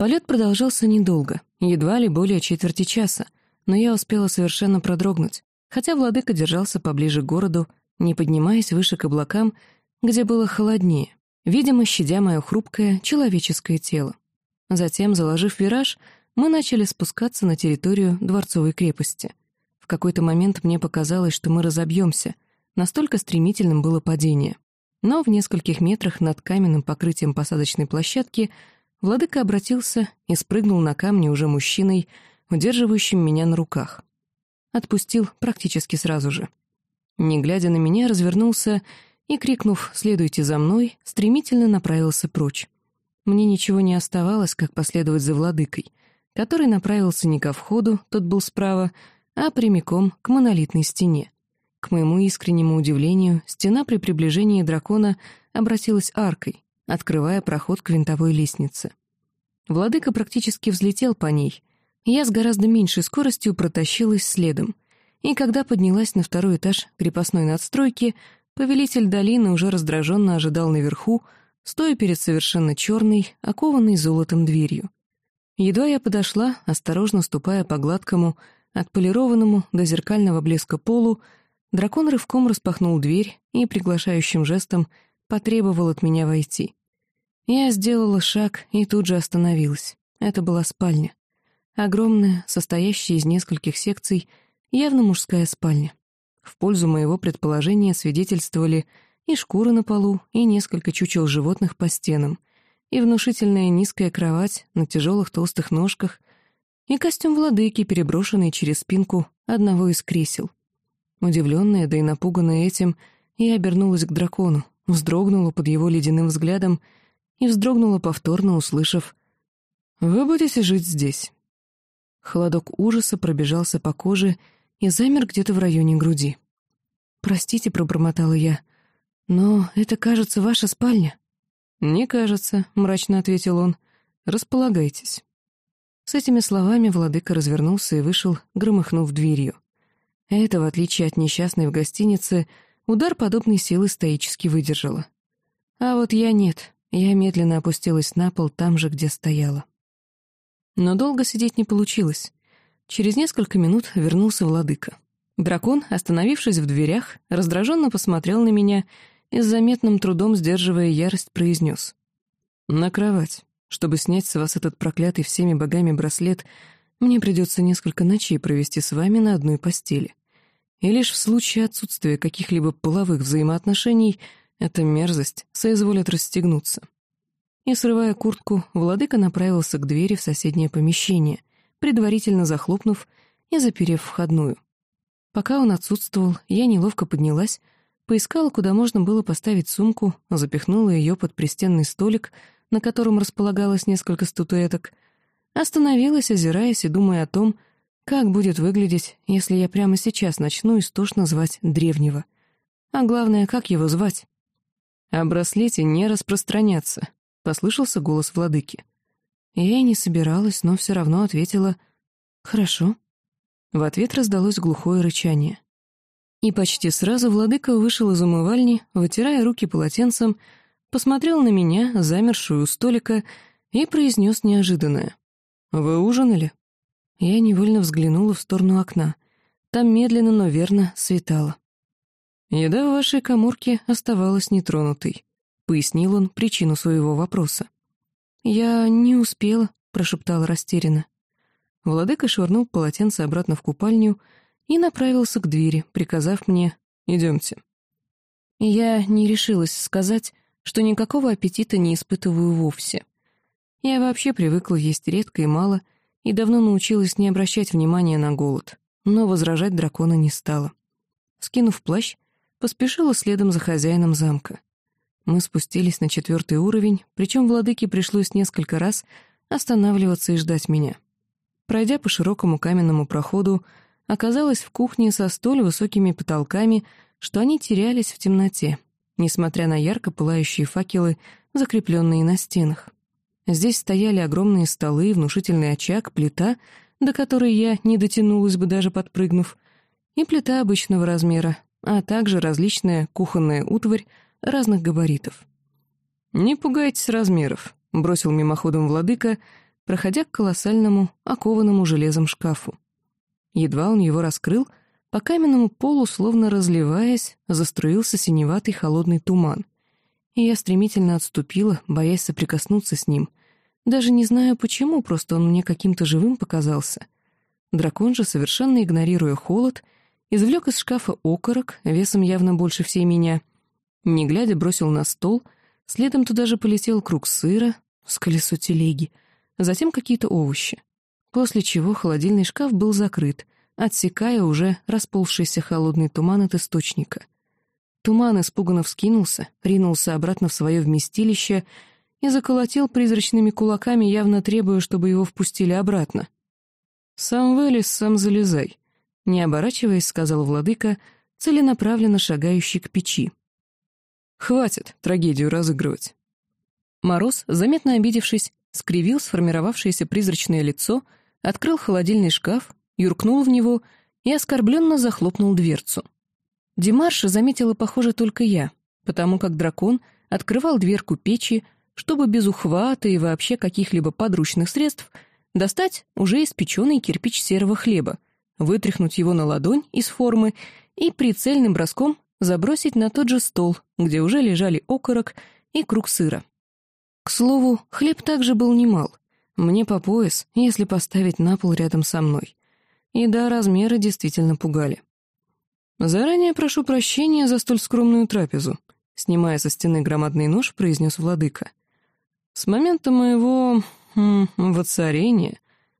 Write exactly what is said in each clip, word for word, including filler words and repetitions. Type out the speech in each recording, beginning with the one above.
Полет продолжался недолго, едва ли более четверти часа, но я успела совершенно продрогнуть, хотя владыка держался поближе к городу, не поднимаясь выше к облакам, где было холоднее, видимо, щадя мое хрупкое человеческое тело. Затем, заложив вираж, мы начали спускаться на территорию дворцовой крепости. В какой-то момент мне показалось, что мы разобьемся, настолько стремительным было падение. Но в нескольких метрах над каменным покрытием посадочной площадки владыка обратился и спрыгнул на камни уже мужчиной, удерживающим меня на руках. Отпустил практически сразу же. Не глядя на меня, развернулся и, крикнув «Следуйте за мной», стремительно направился прочь. Мне ничего не оставалось, как последовать за владыкой, который направился не ко входу, тот был справа, а прямиком к монолитной стене. К моему искреннему удивлению, стена при приближении дракона обратилась аркой, открывая проход к винтовой лестнице. Владыка практически взлетел по ней, я с гораздо меньшей скоростью протащилась следом, и когда поднялась на второй этаж крепостной надстройки, повелитель долины уже раздраженно ожидал наверху, стоя перед совершенно черной, окованной золотом дверью. Едва я подошла, осторожно ступая по гладкому, отполированному до зеркального блеска полу, дракон рывком распахнул дверь и приглашающим жестом потребовал от меня войти. Я сделала шаг и тут же остановилась. Это была спальня. Огромная, состоящая из нескольких секций, явно мужская спальня. В пользу моего предположения свидетельствовали и шкуры на полу, и несколько чучел животных по стенам, и внушительная низкая кровать на тяжелых толстых ножках, и костюм владыки, переброшенный через спинку одного из кресел. Удивленная, да и напуганная этим, я обернулась к дракону, вздрогнула под его ледяным взглядом и вздрогнула повторно, услышав «Вы будете жить здесь». Холодок ужаса пробежался по коже и замер где-то в районе груди. «Простите», — пробормотала я, — «но это, кажется, ваша спальня». «Не кажется», — мрачно ответил он. «Располагайтесь». С этими словами владыка развернулся и вышел, громыхнув дверью. Это, в отличие от несчастной в гостинице, удар подобной силы стоически выдержала. А вот я нет, я медленно опустилась на пол там же, где стояла. Но долго сидеть не получилось. Через несколько минут вернулся владыка. Дракон, остановившись в дверях, раздраженно посмотрел на меня и с заметным трудом, сдерживая ярость, произнес: «На кровать. Чтобы снять с вас этот проклятый всеми богами браслет, мне придется несколько ночей провести с вами на одной постели. И лишь в случае отсутствия каких-либо половых взаимоотношений эта мерзость соизволит расстегнуться». И, срывая куртку, владыка направился к двери в соседнее помещение, предварительно захлопнув и заперев входную. Пока он отсутствовал, я неловко поднялась, поискала, куда можно было поставить сумку, запихнула ее под пристенный столик, на котором располагалось несколько статуэток, остановилась, озираясь и думая о том, как будет выглядеть, если я прямо сейчас начну истошно звать древнего. А главное, как его звать? «О браслете не распространяться», — послышался голос владыки. Я и не собиралась, но все равно ответила «Хорошо». В ответ раздалось глухое рычание. И почти сразу владыка вышел из умывальни, вытирая руки полотенцем, посмотрел на меня, замершую у столика, и произнес неожиданное: «Вы ужинали?» Я невольно взглянула в сторону окна. Там медленно, но верно светало. «Еда в вашей каморке оставалась нетронутой», — пояснил он причину своего вопроса. «Я не успела», — прошептала растерянно. Владыка швырнул полотенце обратно в купальню и направился к двери, приказав мне «идемте». Я не решилась сказать, что никакого аппетита не испытываю вовсе. Я вообще привыкла есть редко и мало, и давно научилась не обращать внимания на голод, но возражать дракона не стала. Скинув плащ, поспешила следом за хозяином замка. Мы спустились на четвертый уровень, причем владыке пришлось несколько раз останавливаться и ждать меня. Пройдя по широкому каменному проходу, оказалась в кухне со столь высокими потолками, что они терялись в темноте, несмотря на ярко пылающие факелы, закрепленные на стенах. Здесь стояли огромные столы, внушительный очаг, плита, до которой я не дотянулась бы, даже подпрыгнув, и плита обычного размера, а также различная кухонная утварь разных габаритов. «Не пугайтесь размеров», — бросил мимоходом владыка, проходя к колоссальному, окованному железом шкафу. Едва он его раскрыл, по каменному полу, словно разливаясь, заструился синеватый холодный туман. И я стремительно отступила, боясь соприкоснуться с ним. Даже не знаю почему, просто он мне каким-то живым показался. Дракон же, совершенно игнорируя холод, извлек из шкафа окорок, весом явно больше всей меня. Не глядя, бросил на стол, следом туда же полетел круг сыра с колесо телеги, затем какие-то овощи. После чего холодильный шкаф был закрыт, отсекая уже расползшийся холодный туман от источника. Туман испуганно вскинулся, ринулся обратно в свое вместилище и заколотил призрачными кулаками, явно требуя, чтобы его впустили обратно. «Сам вылез, сам залезай», — не оборачиваясь, сказал владыка, целенаправленно шагающий к печи. «Хватит трагедию разыгрывать». Мороз, заметно обидевшись, скривил сформировавшееся призрачное лицо, открыл холодильный шкаф, юркнул в него и оскорбленно захлопнул дверцу. Демарша заметила, похоже, только я, потому как дракон открывал дверку печи, чтобы без ухвата и вообще каких-либо подручных средств достать уже испеченный кирпич серого хлеба, вытряхнуть его на ладонь из формы и прицельным броском забросить на тот же стол, где уже лежали окорок и круг сыра. К слову, хлеб также был немал, мне по пояс, если поставить на пол рядом со мной. И да, размеры действительно пугали. «Заранее прошу прощения за столь скромную трапезу», — снимая со стены громадный нож, произнес владыка. «С момента моего... М, воцарения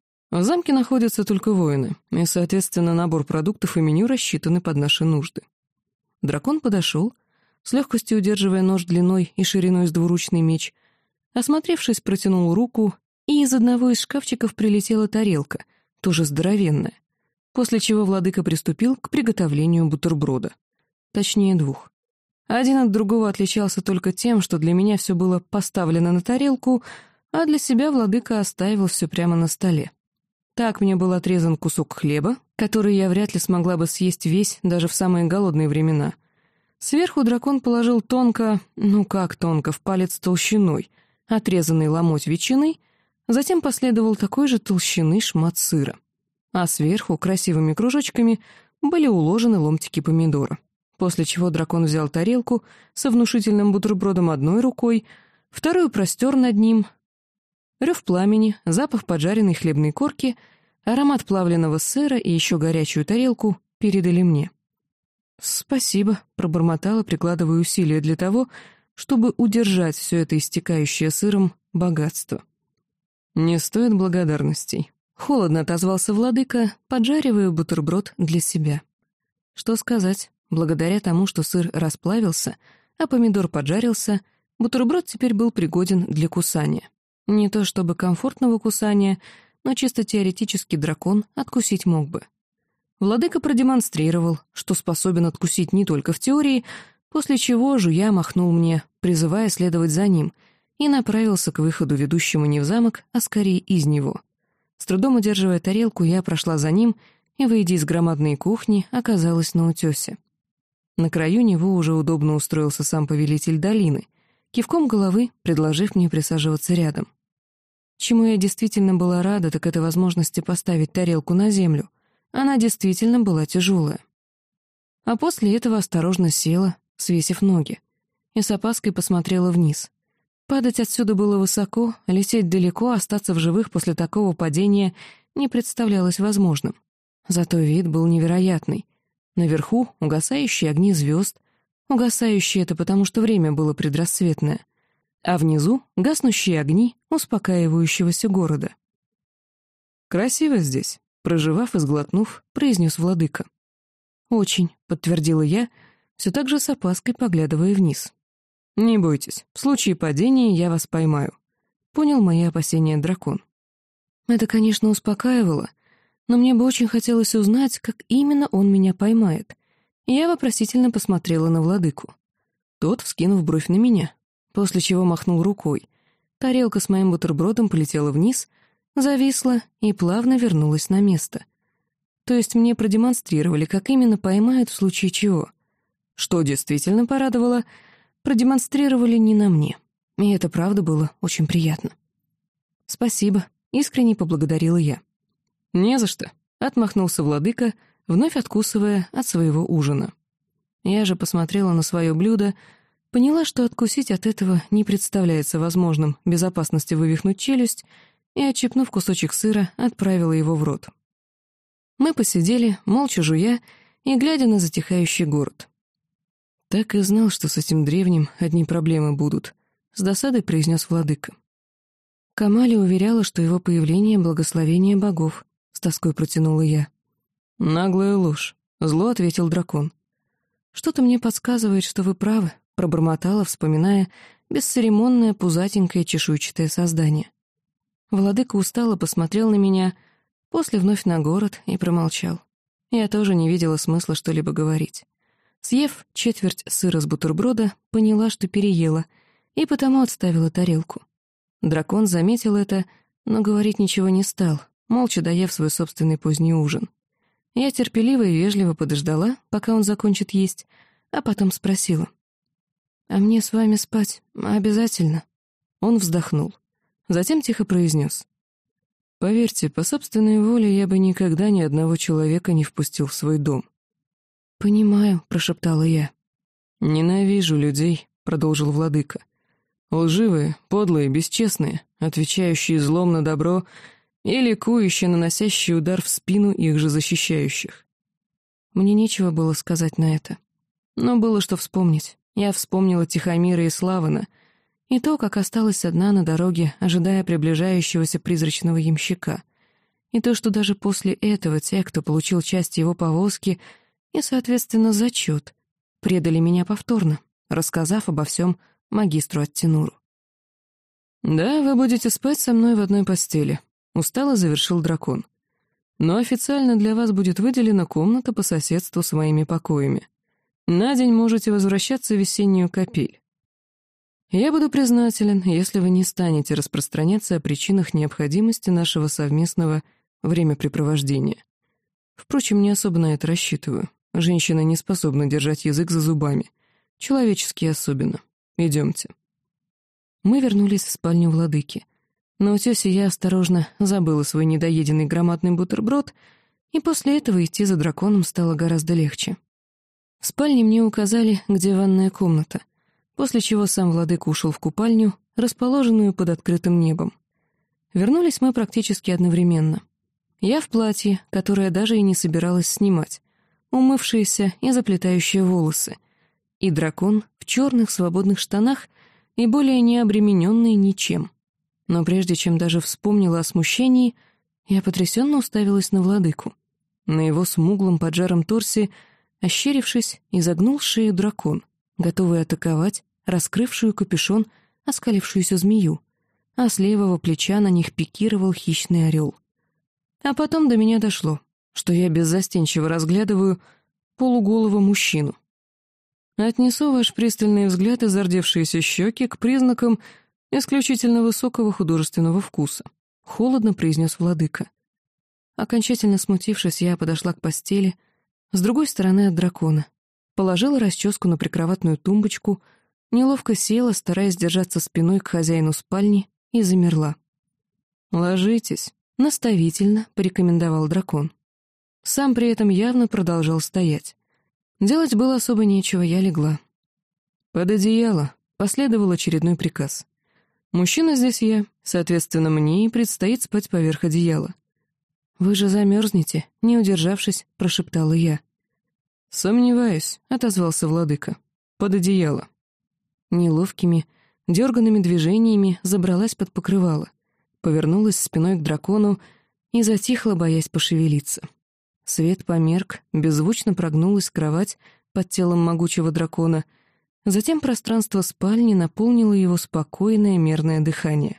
в замке находятся только воины, и, соответственно, набор продуктов и меню рассчитаны под наши нужды». Дракон подошел, с легкостью удерживая нож длиной и шириной с двуручный меч, осмотревшись, протянул руку, и из одного из шкафчиков прилетела тарелка, тоже здоровенная, после чего владыка приступил к приготовлению бутерброда. Точнее, двух. Один от другого отличался только тем, что для меня все было поставлено на тарелку, а для себя владыка оставил все прямо на столе. Так мне был отрезан кусок хлеба, который я вряд ли смогла бы съесть весь даже в самые голодные времена. Сверху дракон положил тонко, ну как тонко, в палец толщиной, отрезанный ломоть ветчины, затем последовал такой же толщины шмат сыра. А сверху красивыми кружочками были уложены ломтики помидора. После чего дракон взял тарелку со внушительным бутербродом одной рукой, вторую простер над ним. Рев пламени, запах поджаренной хлебной корки, аромат плавленного сыра и еще горячую тарелку передали мне. «Спасибо», — пробормотала, прикладывая усилия для того, чтобы удержать все это истекающее сыром богатство. «Не стоит благодарностей», — холодно отозвался владыка, поджаривая бутерброд для себя. Что сказать, благодаря тому, что сыр расплавился, а помидор поджарился, бутерброд теперь был пригоден для кусания. Не то чтобы комфортного кусания, но чисто теоретически дракон откусить мог бы. Владыка продемонстрировал, что способен откусить не только в теории, после чего жуя махнул мне, призывая следовать за ним, и направился к выходу, ведущему не в замок, а скорее из него. С трудом удерживая тарелку, я прошла за ним и, выйдя из громадной кухни, оказалась на утесе. На краю него уже удобно устроился сам повелитель долины, кивком головы предложив мне присаживаться рядом. Чему я действительно была рада, так это возможности поставить тарелку на землю. Она действительно была тяжелая. А после этого осторожно села, свесив ноги, и с опаской посмотрела вниз. Падать отсюда было высоко, лететь далеко, остаться в живых после такого падения не представлялось возможным. Зато вид был невероятный. Наверху угасающие огни звезд, угасающие — это потому, что время было предрассветное, а внизу гаснущие огни успокаивающегося города. «Красиво здесь», — проживав и сглотнув, произнес владыка. «Очень», — подтвердила я, все так же с опаской поглядывая вниз. «Не бойтесь, в случае падения я вас поймаю», — понял мои опасения дракон. Это, конечно, успокаивало, но мне бы очень хотелось узнать, как именно он меня поймает. Я вопросительно посмотрела на владыку. Тот, вскинув бровь на меня, после чего махнул рукой. Тарелка с моим бутербродом полетела вниз, зависла и плавно вернулась на место. То есть мне продемонстрировали, как именно поймают в случае чего. Что действительно порадовало, продемонстрировали не на мне. И это правда было очень приятно. «Спасибо», — искренне поблагодарила я. «Не за что», — отмахнулся владыка, вновь откусывая от своего ужина. Я же посмотрела на свое блюдо, поняла, что откусить от этого не представляется возможным без опасности вывихнуть челюсть, и, отщипнув кусочек сыра, отправила его в рот. Мы посидели, молча жуя и глядя на затихающий город. «Так и знал, что с этим древним одни проблемы будут», — с досадой произнес владыка. Камали уверяла, что его появление — благословение богов, — с тоской протянула я. «Наглая ложь», — зло ответил дракон. «Что-то мне подсказывает, что вы правы», — пробормотала, вспоминая бесцеремонное пузатенькое чешуйчатое создание. Владыка устало посмотрел на меня, после вновь на город и промолчал. Я тоже не видела смысла что-либо говорить. Съев четверть сыра с бутерброда, поняла, что переела, и потому отставила тарелку. Дракон заметил это, но говорить ничего не стал, молча доев свой собственный поздний ужин. Я терпеливо и вежливо подождала, пока он закончит есть, а потом спросила. «А мне с вами спать обязательно?» Он вздохнул. Затем тихо произнес. «Поверьте, по собственной воле я бы никогда ни одного человека не впустил в свой дом». «Понимаю», — прошептала я. «Ненавижу людей», — продолжил владыка. «Лживые, подлые, бесчестные, отвечающие злом на добро и ликующие, наносящие удар в спину их же защищающих». Мне нечего было сказать на это. Но было что вспомнить. Я вспомнила Тихомира и Славана, и то, как осталась одна на дороге, ожидая приближающегося призрачного ямщика, и то, что даже после этого те, кто получил часть его повозки и, соответственно, зачет, предали меня повторно, рассказав обо всем магистру Аттенуру. «Да, вы будете спать со мной в одной постели», — устало завершил дракон. «Но официально для вас будет выделена комната по соседству с моими покоями. На день можете возвращаться в весеннюю капель. Я буду признателен, если вы не станете распространяться о причинах необходимости нашего совместного времяпрепровождения. Впрочем, не особо на это рассчитываю. Женщина не способна держать язык за зубами. Человеческие особенно. Идемте». Мы вернулись в спальню владыки. На утесе я осторожно забыла свой недоеденный громадный бутерброд, и после этого идти за драконом стало гораздо легче. В спальне мне указали, где ванная комната, после чего сам владыка ушел в купальню, расположенную под открытым небом. Вернулись мы практически одновременно. Я в платье, которое даже и не собиралась снимать, умывшаяся и заплетающая волосы, и дракон в черных свободных штанах и более не обремененный ничем. Но прежде чем даже вспомнила о смущении, я потрясенно уставилась на владыку. На его смуглом поджаром торсе, ощерившись, изогнул шею дракон, готовый атаковать раскрывшую капюшон оскалившуюся змею, а с левого плеча на них пикировал хищный орел. А потом до меня дошло, что я беззастенчиво разглядываю полуголого мужчину. Отнесу ваш пристальный взгляд и зардевшиеся щеки к признакам исключительно высокого художественного вкуса, — холодно произнес владыка. Окончательно смутившись, я подошла к постели, с другой стороны от дракона, положила расческу на прикроватную тумбочку, неловко села, стараясь держаться спиной к хозяину спальни, и замерла. «Ложитесь», — наставительно порекомендовал дракон. Сам при этом явно продолжал стоять. Делать было особо нечего, я легла. «Под одеяло», — последовал очередной приказ. «Мужчина здесь я, соответственно, мне и предстоит спать поверх одеяла». «Вы же замерзнете», — не удержавшись, прошептала я. «Сомневаюсь», — отозвался владыка. «Под одеяло». Неловкими, дерганными движениями забралась под покрывало, повернулась спиной к дракону и затихла, боясь пошевелиться. Свет померк, беззвучно прогнулась кровать под телом могучего дракона, затем пространство спальни наполнило его спокойное мерное дыхание.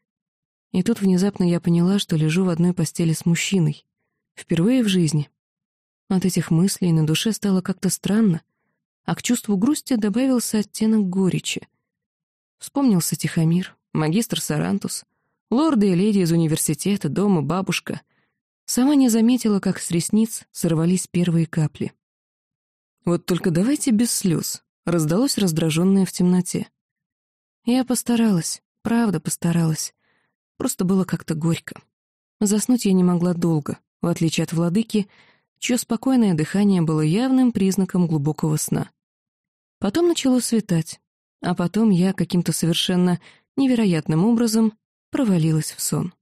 И тут внезапно я поняла, что лежу в одной постели с мужчиной. Впервые в жизни. От этих мыслей на душе стало как-то странно, а к чувству грусти добавился оттенок горечи. Вспомнился Тихомир, магистр Сарантус, лорды и леди из университета, дома, бабушка. Сама не заметила, как с ресниц сорвались первые капли. «Вот только давайте без слез», — раздалось раздраженное в темноте. Я постаралась, правда постаралась. Просто было как-то горько. Заснуть я не могла долго, в отличие от владыки, чье спокойное дыхание было явным признаком глубокого сна. Потом начало светать, а потом я каким-то совершенно невероятным образом провалилась в сон.